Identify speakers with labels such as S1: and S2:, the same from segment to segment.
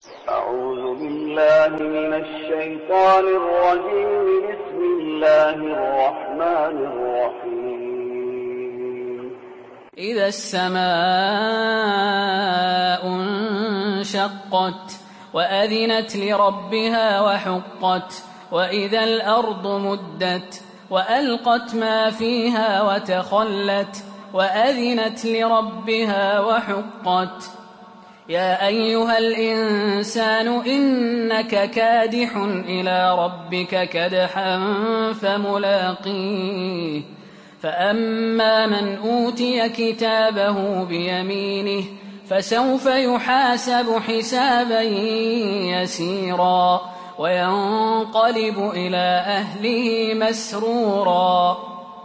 S1: أعوذ بالله من الشيطان الرجيم. بسم الله الرحمن الرحيم.
S2: إذا السماء انشقت وأذنت لربها وحقت وإذا الأرض مدت وألقت ما فيها وتخلت وأذنت لربها وحقت. يا أيها الإنسان إنك كادح إلى ربك كدحا فملاقيه. فأما من أوتي كتابه بيمينه فسوف يحاسب حسابا يسيرا وينقلب إلى أهله مسرورا.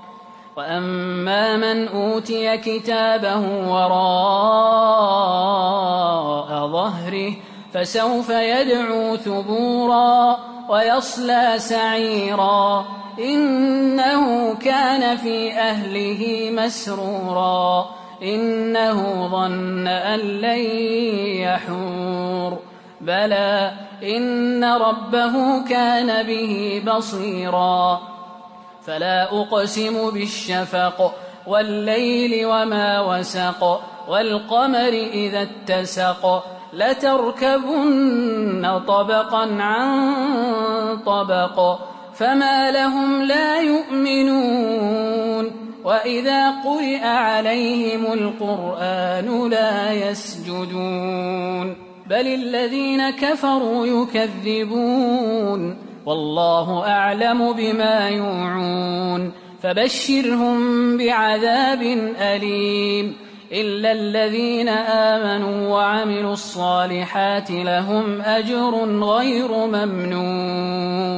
S2: وأما من أوتي كتابه وراء ظهره فسوف يدعو ثبورا ويصلى سعيرا إنه كان في أهله مسرورا إنه ظن أن لن يحور بلى إن ربه كان به بصيرا. فلا أقسم بالشفق والليل وما وسق والقمر إذا اتسق لتركبن طبقا عن طبق فما لهم لا يؤمنون وإذا قرئ عليهم القرآن لا يسجدون بل الذين كفروا يكذبون والله أعلم بما يوعون فبشرهم بعذاب أليم إلا الذين آمنوا وعملوا الصالحات لهم أجر غير ممنون.